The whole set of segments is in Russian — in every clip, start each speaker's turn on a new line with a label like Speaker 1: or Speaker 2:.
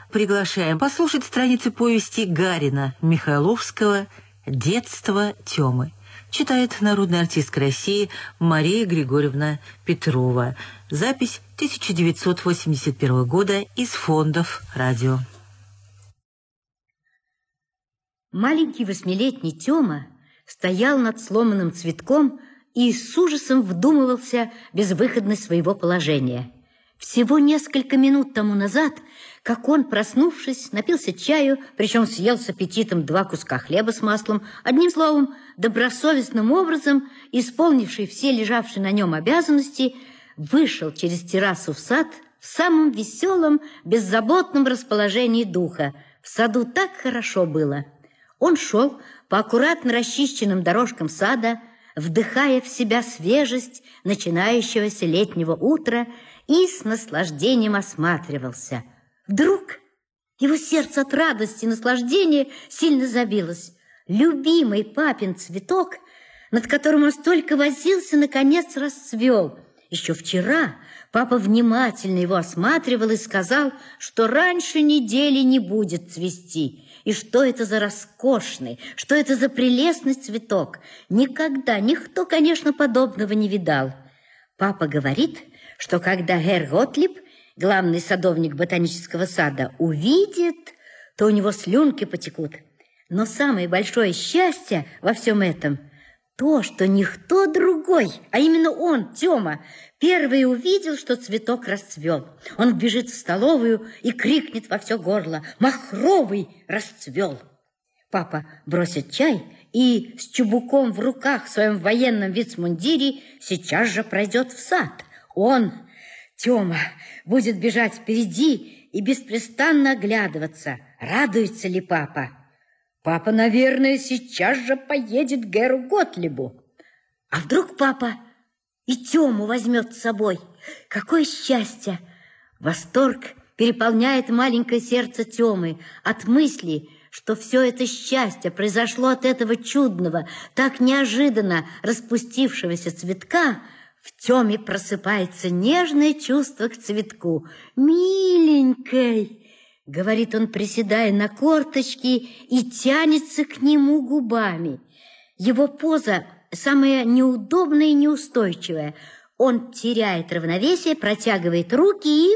Speaker 1: приглашаем послушать страницы повести Гарина Михайловского «Детство Тёмы». Читает народная артистка России Мария Григорьевна Петрова. Запись 1981 года из фондов радио.
Speaker 2: Маленький восьмилетний Тёма стоял над сломанным цветком и с ужасом вдумывался в безвыходность своего положения. Всего несколько минут тому назад, как он, проснувшись, напился чаю, причем съел с аппетитом 2 куска хлеба с маслом, одним словом, добросовестным образом, исполнивший все лежавшие на нем обязанности, вышел через террасу в сад в самом веселом, беззаботном расположении духа. В саду так хорошо было. Он шел по аккуратно расчищенным дорожкам сада, вдыхая в себя свежесть начинающегося летнего утра и с наслаждением осматривался. Вдруг его сердце от радости и наслаждения сильно забилось. Любимый папин цветок, над которым он столько возился, наконец расцвел. Еще вчера папа внимательно его осматривал и сказал, что раньше недели не будет цвести. И что это за роскошный, что это за прелестный цветок. Никогда никто, конечно, подобного не видал. Папа говорит, что когда Герр Готлиб, главный садовник ботанического сада, увидит, то у него слюнки потекут. Но самое большое счастье во всем этом то, что никто другой, а именно он, Тёма, первый увидел, что цветок расцвел. Он бежит в столовую и крикнет во все горло: «Махровый расцвел!» Папа бросит чай и с чубуком в руках в своем военном вицмундире сейчас же пройдет в сад. Он, Тёма, будет бежать впереди и беспрестанно оглядываться, радуется ли папа. Папа, наверное, сейчас же поедет к Герру Готлибу. А вдруг папа и Тёму возьмет с собой? Какое счастье! Восторг переполняет маленькое сердце Тёмы от мысли, что все это счастье произошло от этого чудного, так неожиданно распустившегося цветка. В Тёме просыпается нежное чувство к цветку. «Миленькой!» — говорит он, приседая на корточки, и тянется к нему губами. Его поза самая неудобная и неустойчивая. Он теряет равновесие, протягивает руки и...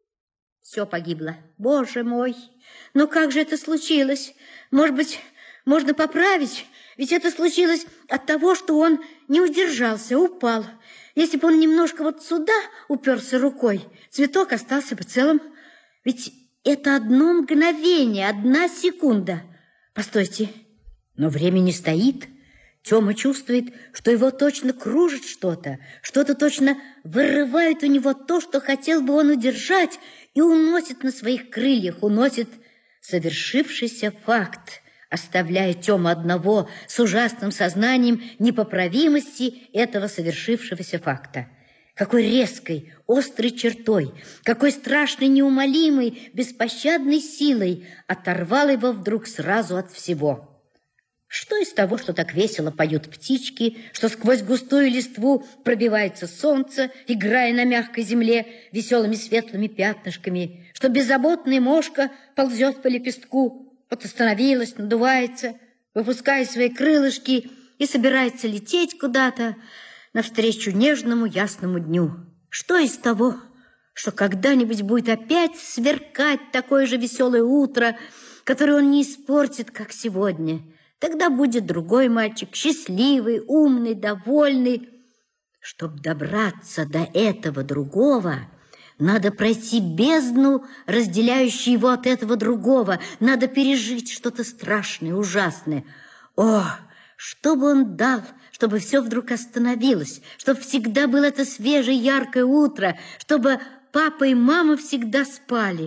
Speaker 2: Все погибло. Боже мой! Но как же это случилось? Может быть, можно поправить? Ведь это случилось от того, что он не удержался, упал. Если бы он немножко вот сюда уперся рукой, цветок остался бы целым. Ведь это одно мгновение, 1 секунда. Постойте, но время не стоит. Тёма чувствует, что его точно кружит что-то точно вырывает у него то, что хотел бы он удержать, и уносит на своих крыльях, уносит совершившийся факт, оставляя Тёму одного с ужасным сознанием непоправимости этого совершившегося факта. Какой резкой, острой чертой, какой страшной, неумолимой, беспощадной силой оторвал его вдруг сразу от всего. Что из того, что так весело поют птички, что сквозь густую листву пробивается солнце, играя на мягкой земле веселыми светлыми пятнышками, что беззаботная мошка ползет по лепестку, вот остановилась, надувается, выпуская свои крылышки и собирается лететь куда-то навстречу нежному ясному дню. Что из того, что когда-нибудь будет опять сверкать такое же веселое утро, которое он не испортит, как сегодня? Тогда будет другой мальчик, счастливый, умный, довольный. Чтобы добраться до этого другого, надо пройти бездну, разделяющую его от этого другого. Надо пережить что-то страшное, ужасное. О, что бы он дал, чтобы все вдруг остановилось, чтобы всегда было это свежее, яркое утро, чтобы папа и мама всегда спали.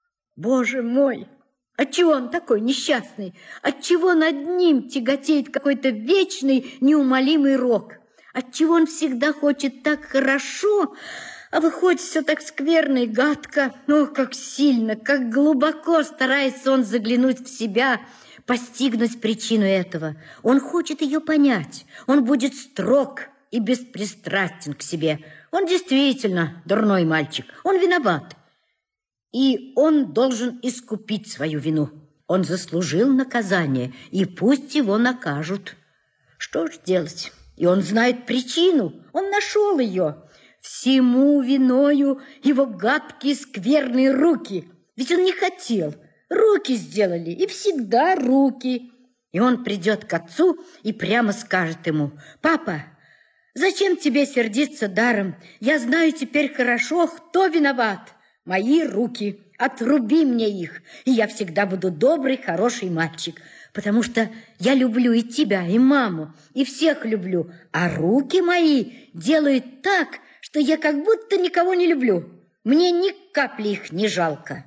Speaker 2: Боже мой! Отчего он такой несчастный? Отчего над ним тяготеет какой-то вечный, неумолимый рок? Отчего он всегда хочет так хорошо, а выходит все так скверно и гадко? Ох, как сильно, как глубоко старается он заглянуть в себя, постигнуть причину этого. Он хочет ее понять. Он будет строг и беспристрастен к себе. Он действительно дурной мальчик. Он виноват. и он должен искупить свою вину. Он заслужил наказание, и пусть его накажут. Что ж делать? И он знает причину, он нашел ее. Всему виною его гадкие скверные руки. Ведь он не хотел. Руки сделали, и всегда руки. И он придет к отцу и прямо скажет ему: «Папа, зачем тебе сердиться даром? Я знаю теперь хорошо, кто виноват. Мои руки. Отруби мне их, и я всегда буду добрый, хороший мальчик, потому что я люблю и тебя, и маму, и всех люблю, а руки мои делают так, что я как будто никого не люблю. Мне ни капли их не жалко».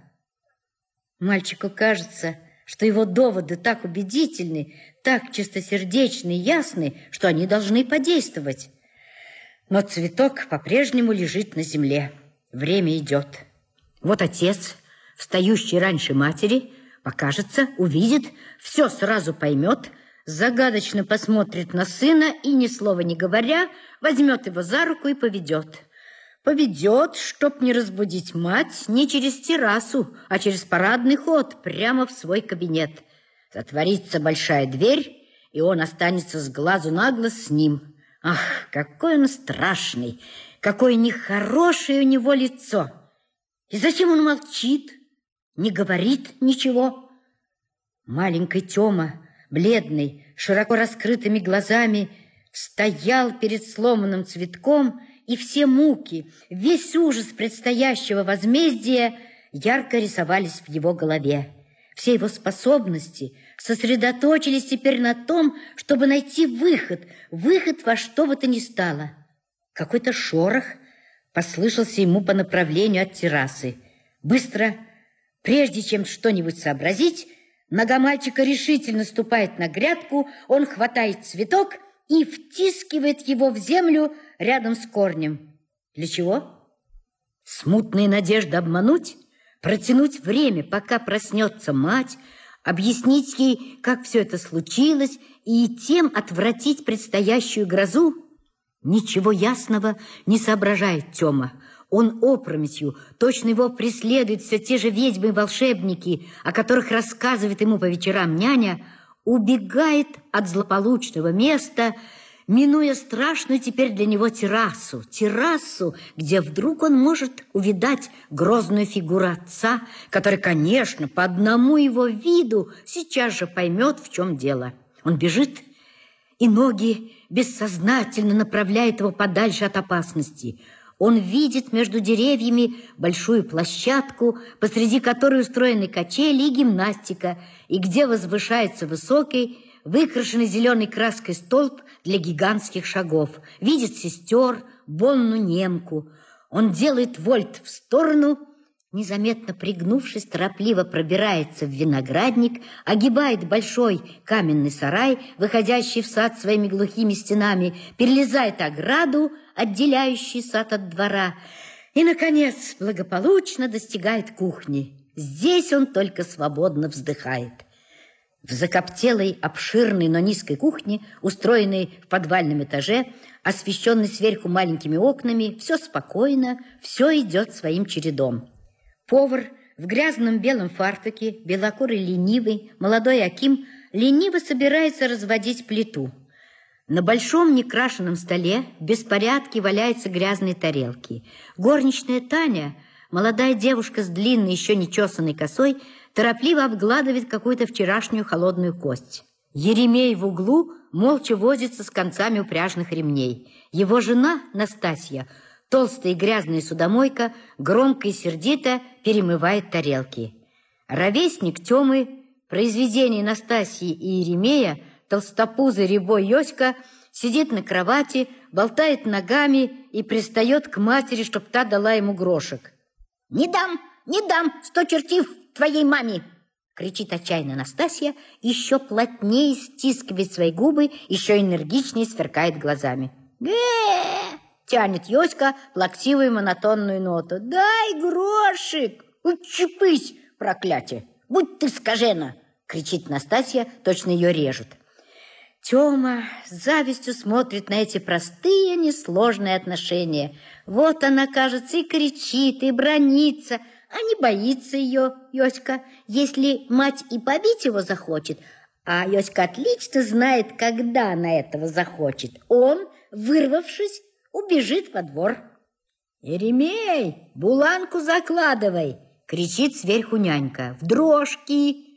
Speaker 2: Мальчику кажется, что его доводы так убедительны, так чистосердечны и ясны, что они должны подействовать. Но цветок по-прежнему лежит на земле. Время идет. Вот отец, встающий раньше матери, покажется, увидит, все сразу поймет, загадочно посмотрит на сына и, ни слова не говоря, возьмет его за руку и поведет. Поведет, чтоб не разбудить мать, не через террасу, а через парадный ход, прямо в свой кабинет. Затворится большая дверь, и он останется с глазу на глаз с ним. Ах, какой он страшный, какое нехорошее у него лицо! И зачем он молчит, не говорит ничего? Маленький Тёма, бледный, широко раскрытыми глазами, стоял перед сломанным цветком, и все муки, весь ужас предстоящего возмездия ярко рисовались в его голове. Все его способности сосредоточились теперь на том, чтобы найти выход во что бы то ни стало. Какой-то шорох послышался ему по направлению от террасы. Быстро, прежде чем что-нибудь сообразить, нога мальчика решительно ступает на грядку, он хватает цветок и втискивает его в землю рядом с корнем. Для чего? Смутная надежда обмануть, протянуть время, пока проснется мать, объяснить ей, как все это случилось, и тем отвратить предстоящую грозу. Ничего ясного не соображает Тёма. Он опрометью, точно его преследуют все те же ведьмы и волшебники, о которых рассказывает ему по вечерам няня, убегает от злополучного места, минуя страшную теперь для него террасу, где вдруг он может увидать грозную фигуру отца, который, конечно, по одному его виду сейчас же поймет, в чем дело. Он бежит, и ноги бессознательно направляют его подальше от опасности. Он видит между деревьями большую площадку, посреди которой устроены качели и гимнастика, и где возвышается высокий, выкрашенный зеленой краской столб для гигантских шагов. Видит сестер, Бонну немку. Он делает вольт в сторону, незаметно пригнувшись, торопливо пробирается в виноградник, огибает большой каменный сарай, выходящий в сад своими глухими стенами, перелезает ограду, отделяющую сад от двора, и, наконец, благополучно достигает кухни. Здесь он только свободно вздыхает. В закоптелой, обширной, но низкой кухне, устроенной в подвальном этаже, освещенной сверху маленькими окнами, все спокойно, все идет своим чередом. Повар в грязном белом фартуке, белокурый ленивый, молодой Аким, лениво собирается разводить плиту. На большом некрашенном столе в беспорядке валяются грязные тарелки. Горничная Таня, молодая девушка с длинной, еще не чесанной косой, торопливо обгладывает какую-то вчерашнюю холодную кость. Еремей в углу молча возится с концами упряжных ремней. Его жена, Настасья, толстая и грязная судомойка, громко и сердито перемывает тарелки. Ровесник Тёмы, произведение Настасьи и Еремея, толстопузый рябой Йоська, сидит на кровати, болтает ногами и пристает к матери, чтоб та дала ему грошек. «Не дам, не дам, 100 чертив твоей маме!» кричит отчаянно Настасья, еще плотнее стискивает свои губы, еще энергичнее сверкает глазами. «Гэ-э-э!» тянет Йоська плаксивую монотонную ноту. «Дай грошик! Учепись, проклятие! Будь ты скажена!» кричит Настасья, точно ее режут. Тёма с завистью смотрит на эти простые, несложные отношения. Вот она, кажется, и кричит, и бранится, а не боится ее Йоська. Если мать и побить его захочет, а Йоська отлично знает, когда она этого захочет, он, вырвавшись, убежит во двор. «Еремей, буланку закладывай!» — кричит сверху нянька. «В дрожки!